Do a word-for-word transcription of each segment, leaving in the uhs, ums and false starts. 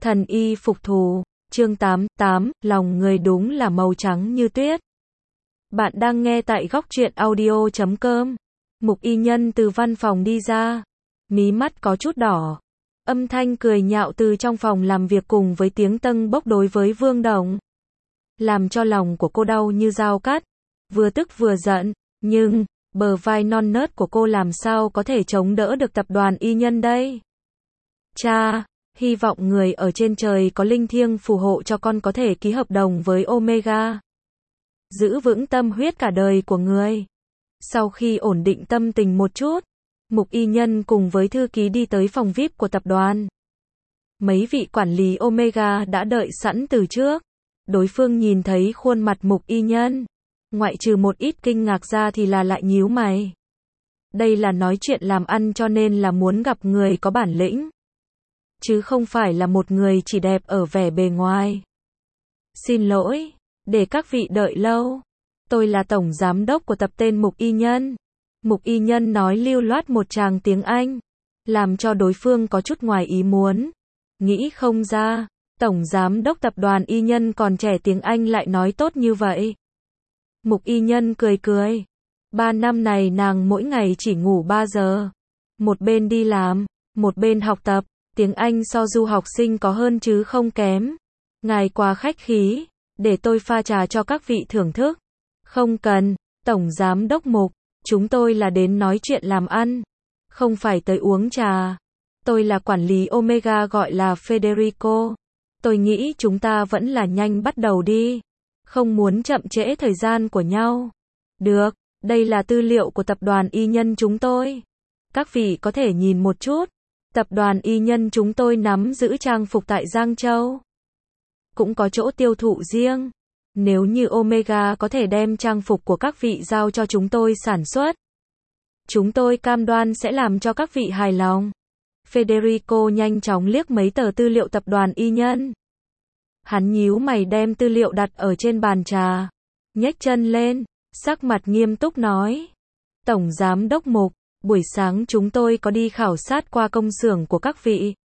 Thần y phục thù, chương tám, tám, lòng người đúng là màu trắng như tuyết. Bạn đang nghe tại góc truyện audio chấm com. Mục y nhân từ văn phòng đi ra, mí mắt có chút đỏ. Âm thanh cười nhạo từ trong phòng làm việc cùng với tiếng tâng bốc đối với Vương Đồng, làm cho lòng của cô đau như dao cắt, vừa tức vừa giận, nhưng bờ vai non nớt của cô làm sao có thể chống đỡ được tập đoàn y nhân đây. Cha, hy vọng người ở trên trời có linh thiêng phù hộ cho con có thể ký hợp đồng với Omega, giữ vững tâm huyết cả đời của người. Sau khi ổn định tâm tình một chút, Mục y nhân cùng với thư ký đi tới phòng vi ai pi của tập đoàn. Mấy vị quản lý Omega đã đợi sẵn từ trước. Đối phương nhìn thấy khuôn mặt Mục y nhân, ngoại trừ một ít kinh ngạc ra thì là lại nhíu mày. Đây là nói chuyện làm ăn cho nên là muốn gặp người có bản lĩnh, chứ không phải là một người chỉ đẹp ở vẻ bề ngoài. Xin lỗi, để các vị đợi lâu. Tôi là tổng giám đốc của tập tên Mục y nhân. Mục y nhân nói lưu loát một tràng tiếng Anh, làm cho đối phương có chút ngoài ý muốn. Nghĩ không ra, tổng giám đốc tập đoàn y nhân còn trẻ tiếng Anh lại nói tốt như vậy. Mục y nhân cười cười. Ba năm này nàng mỗi ngày chỉ ngủ ba giờ. Một bên đi làm, một bên học tập. Tiếng Anh so du học sinh có hơn chứ không kém. Ngài quá khách khí, để tôi pha trà cho các vị thưởng thức. Không cần, tổng giám đốc Mục, chúng tôi là đến nói chuyện làm ăn, không phải tới uống trà. Tôi là quản lý Omega gọi là Federico. Tôi nghĩ chúng ta vẫn là nhanh bắt đầu đi, không muốn chậm trễ thời gian của nhau. Được, đây là tư liệu của tập đoàn y nhân chúng tôi. Các vị có thể nhìn một chút. Tập đoàn y nhân chúng tôi nắm giữ trang phục tại Giang Châu, cũng có chỗ tiêu thụ riêng. Nếu như Omega có thể đem trang phục của các vị giao cho chúng tôi sản xuất, chúng tôi cam đoan sẽ làm cho các vị hài lòng. Federico nhanh chóng liếc mấy tờ tư liệu tập đoàn y nhân. Hắn nhíu mày đem tư liệu đặt ở trên bàn trà, nhếch chân lên, sắc mặt nghiêm túc nói. Tổng giám đốc Mục, buổi sáng chúng tôi có đi khảo sát qua công xưởng của các vị.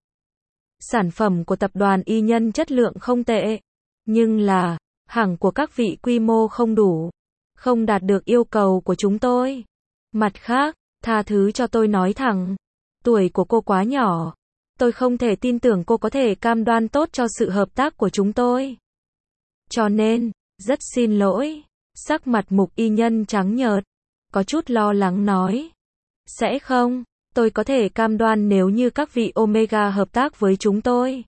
Sản phẩm của tập đoàn y nhân chất lượng không tệ, nhưng là hàng của các vị quy mô không đủ, không đạt được yêu cầu của chúng tôi. Mặt khác, tha thứ cho tôi nói thẳng, tuổi của cô quá nhỏ, tôi không thể tin tưởng cô có thể cam đoan tốt cho sự hợp tác của chúng tôi. Cho nên, rất xin lỗi. Sắc mặt Mục y nhân trắng nhợt, có chút lo lắng nói. Sẽ không, tôi có thể cam đoan nếu như các vị Omega hợp tác với chúng tôi,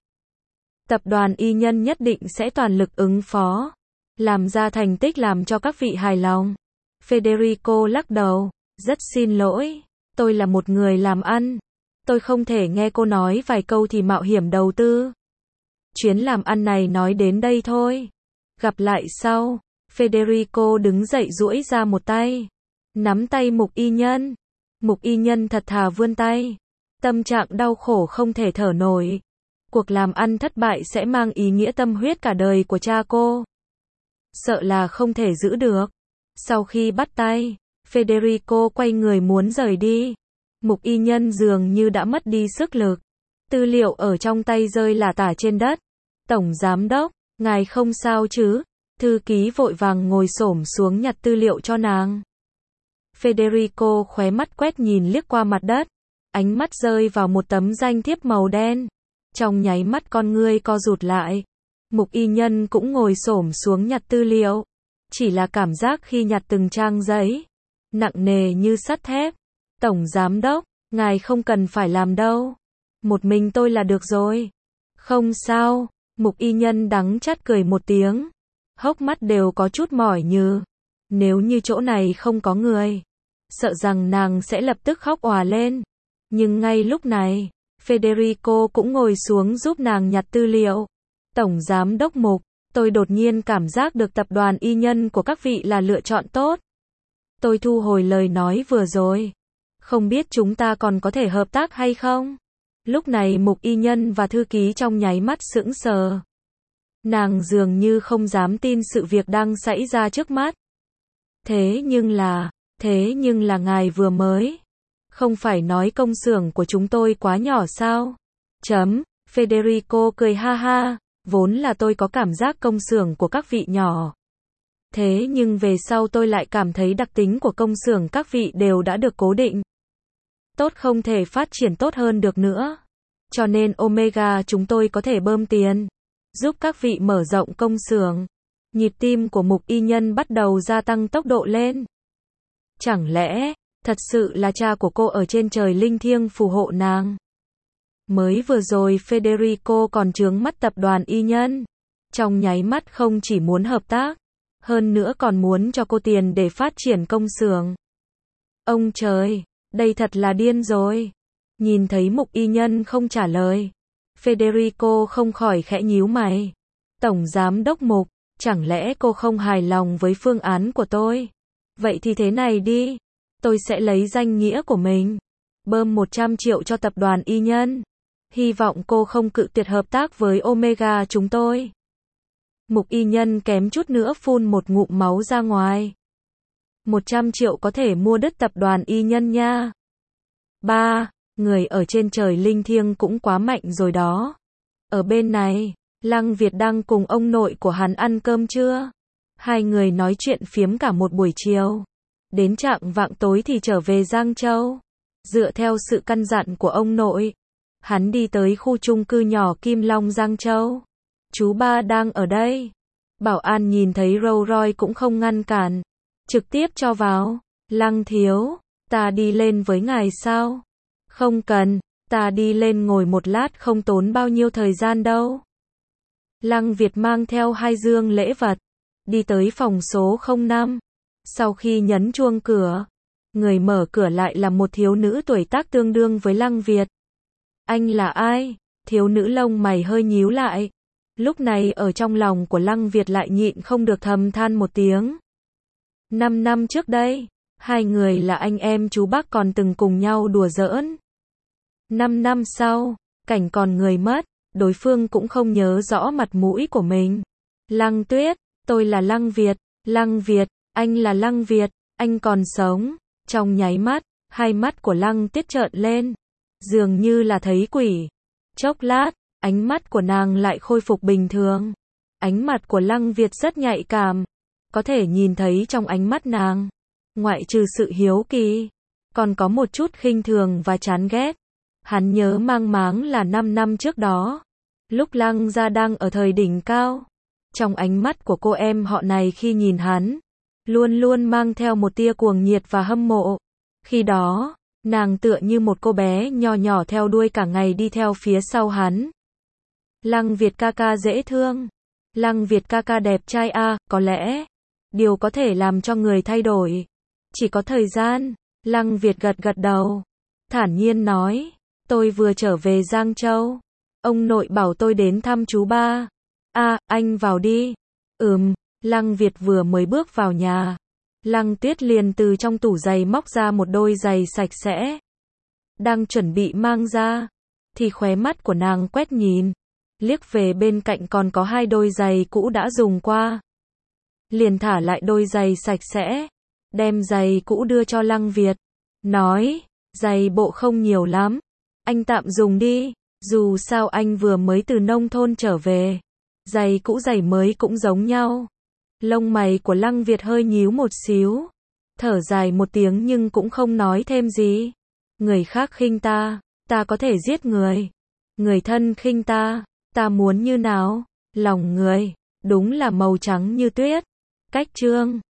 tập đoàn y nhân nhất định sẽ toàn lực ứng phó, làm ra thành tích làm cho các vị hài lòng. Federico lắc đầu, rất xin lỗi, tôi là một người làm ăn, tôi không thể nghe cô nói vài câu thì mạo hiểm đầu tư. Chuyến làm ăn này nói đến đây thôi, gặp lại sau. Federico đứng dậy duỗi ra một tay, nắm tay Mục y nhân. Mục y nhân thật thà vươn tay, tâm trạng đau khổ không thể thở nổi. Cuộc làm ăn thất bại sẽ mang ý nghĩa tâm huyết cả đời của cha cô, sợ là không thể giữ được. Sau khi bắt tay, Federico quay người muốn rời đi. Mục y nhân dường như đã mất đi sức lực. Tư liệu ở trong tay rơi lả tả trên đất. Tổng giám đốc, ngài không sao chứ? Thư ký vội vàng ngồi xổm xuống nhặt tư liệu cho nàng. Federico khóe mắt quét nhìn liếc qua mặt đất, ánh mắt rơi vào một tấm danh thiếp màu đen. Trong nháy mắt con ngươi co rụt lại. Mục y nhân cũng ngồi xổm xuống nhặt tư liệu. Chỉ là cảm giác khi nhặt từng trang giấy, nặng nề như sắt thép. Tổng giám đốc, ngài không cần phải làm đâu. Một mình tôi là được rồi. Không sao, Mục y nhân đắng chát cười một tiếng. Hốc mắt đều có chút mỏi như. Nếu như chỗ này không có người, sợ rằng nàng sẽ lập tức khóc òa lên. Nhưng ngay lúc này, Federico cũng ngồi xuống giúp nàng nhặt tư liệu. Tổng giám đốc Mục, tôi đột nhiên cảm giác được tập đoàn y nhân của các vị là lựa chọn tốt. Tôi thu hồi lời nói vừa rồi. Không biết chúng ta còn có thể hợp tác hay không? Lúc này Mục y nhân và thư ký trong nháy mắt sững sờ. Nàng dường như không dám tin sự việc đang xảy ra trước mắt. Thế nhưng là, thế nhưng là ngài vừa mới, không phải nói công xưởng của chúng tôi quá nhỏ sao? Chấm, Federico cười ha ha, vốn là tôi có cảm giác công xưởng của các vị nhỏ. Thế nhưng về sau tôi lại cảm thấy đặc tính của công xưởng các vị đều đã được cố định. Tốt không thể phát triển tốt hơn được nữa. Cho nên Omega chúng tôi có thể bơm tiền, giúp các vị mở rộng công xưởng. Nhịp tim của Mục Y Nhân bắt đầu gia tăng tốc độ lên. Chẳng lẽ, thật sự là cha của cô ở trên trời linh thiêng phù hộ nàng? Mới vừa rồi Federico còn trướng mắt tập đoàn Y Nhân. Trong nháy mắt không chỉ muốn hợp tác, hơn nữa còn muốn cho cô tiền để phát triển công xưởng. Ông trời, đây thật là điên rồi. Nhìn thấy Mục Y Nhân không trả lời, Federico không khỏi khẽ nhíu mày. Tổng giám đốc Mục, chẳng lẽ cô không hài lòng với phương án của tôi? Vậy thì thế này đi, tôi sẽ lấy danh nghĩa của mình, bơm một trăm triệu cho tập đoàn Y Nhân. Hy vọng cô không cự tuyệt hợp tác với Omega chúng tôi. Mục Y Nhân kém chút nữa phun một ngụm máu ra ngoài. một trăm triệu có thể mua đứt tập đoàn Y Nhân nha. Ba, người ở trên trời linh thiêng cũng quá mạnh rồi đó. Ở bên này, Lăng Việt đang cùng ông nội của hắn ăn cơm trưa. Hai người nói chuyện phiếm cả một buổi chiều. Đến trạng vạng tối thì trở về Giang Châu. Dựa theo sự căn dặn của ông nội, hắn đi tới khu chung cư nhỏ Kim Long Giang Châu. Chú ba đang ở đây. Bảo an nhìn thấy Rolls Royce cũng không ngăn cản, trực tiếp cho vào. Lăng thiếu, ta đi lên với ngài sao? Không cần, ta đi lên ngồi một lát không tốn bao nhiêu thời gian đâu. Lăng Việt mang theo hai dương lễ vật, đi tới phòng số không năm. Sau khi nhấn chuông cửa, người mở cửa lại là một thiếu nữ tuổi tác tương đương với Lăng Việt. Anh là ai? Thiếu nữ lông mày hơi nhíu lại. Lúc này ở trong lòng của Lăng Việt lại nhịn không được thầm than một tiếng. Năm năm trước đây, hai người là anh em chú bác còn từng cùng nhau đùa giỡn. Năm năm sau, cảnh còn người mất, đối phương cũng không nhớ rõ mặt mũi của mình. Lăng Tuyết, tôi là Lăng Việt. Lăng Việt, anh là Lăng Việt, anh còn sống. Trong nháy mắt, hai mắt của Lăng Tuyết trợn lên, dường như là thấy quỷ. Chốc lát, ánh mắt của nàng lại khôi phục bình thường. Ánh mắt của Lăng Việt rất nhạy cảm, có thể nhìn thấy trong ánh mắt nàng, ngoại trừ sự hiếu kỳ, còn có một chút khinh thường và chán ghét. Hắn nhớ mang máng là năm năm trước đó, lúc Lăng gia đang ở thời đỉnh cao. Trong ánh mắt của cô em họ này khi nhìn hắn, luôn luôn mang theo một tia cuồng nhiệt và hâm mộ. Khi đó, nàng tựa như một cô bé nhỏ nhỏ theo đuôi cả ngày đi theo phía sau hắn. Lăng Việt ca ca dễ thương. Lăng Việt ca ca đẹp trai a, có lẽ điều có thể làm cho người thay đổi chỉ có thời gian. Lăng Việt gật gật đầu, thản nhiên nói, tôi vừa trở về Giang Châu. Ông nội bảo tôi đến thăm chú ba. A, anh vào đi. Ừm, Lăng Việt vừa mới bước vào nhà, Lăng Tuyết liền từ trong tủ giày móc ra một đôi giày sạch sẽ. Đang chuẩn bị mang ra, thì khóe mắt của nàng quét nhìn, liếc về bên cạnh còn có hai đôi giày cũ đã dùng qua. Liền thả lại đôi giày sạch sẽ, đem giày cũ đưa cho Lăng Việt, nói, giày bộ không nhiều lắm, anh tạm dùng đi, dù sao anh vừa mới từ nông thôn trở về, giày cũ giày mới cũng giống nhau. Lông mày của Lăng Việt hơi nhíu một xíu, thở dài một tiếng nhưng cũng không nói thêm gì. Người khác khinh ta, ta có thể giết người. Người thân khinh ta, ta muốn như nào? Lòng người, đúng là màu trắng như tuyết. Cách chương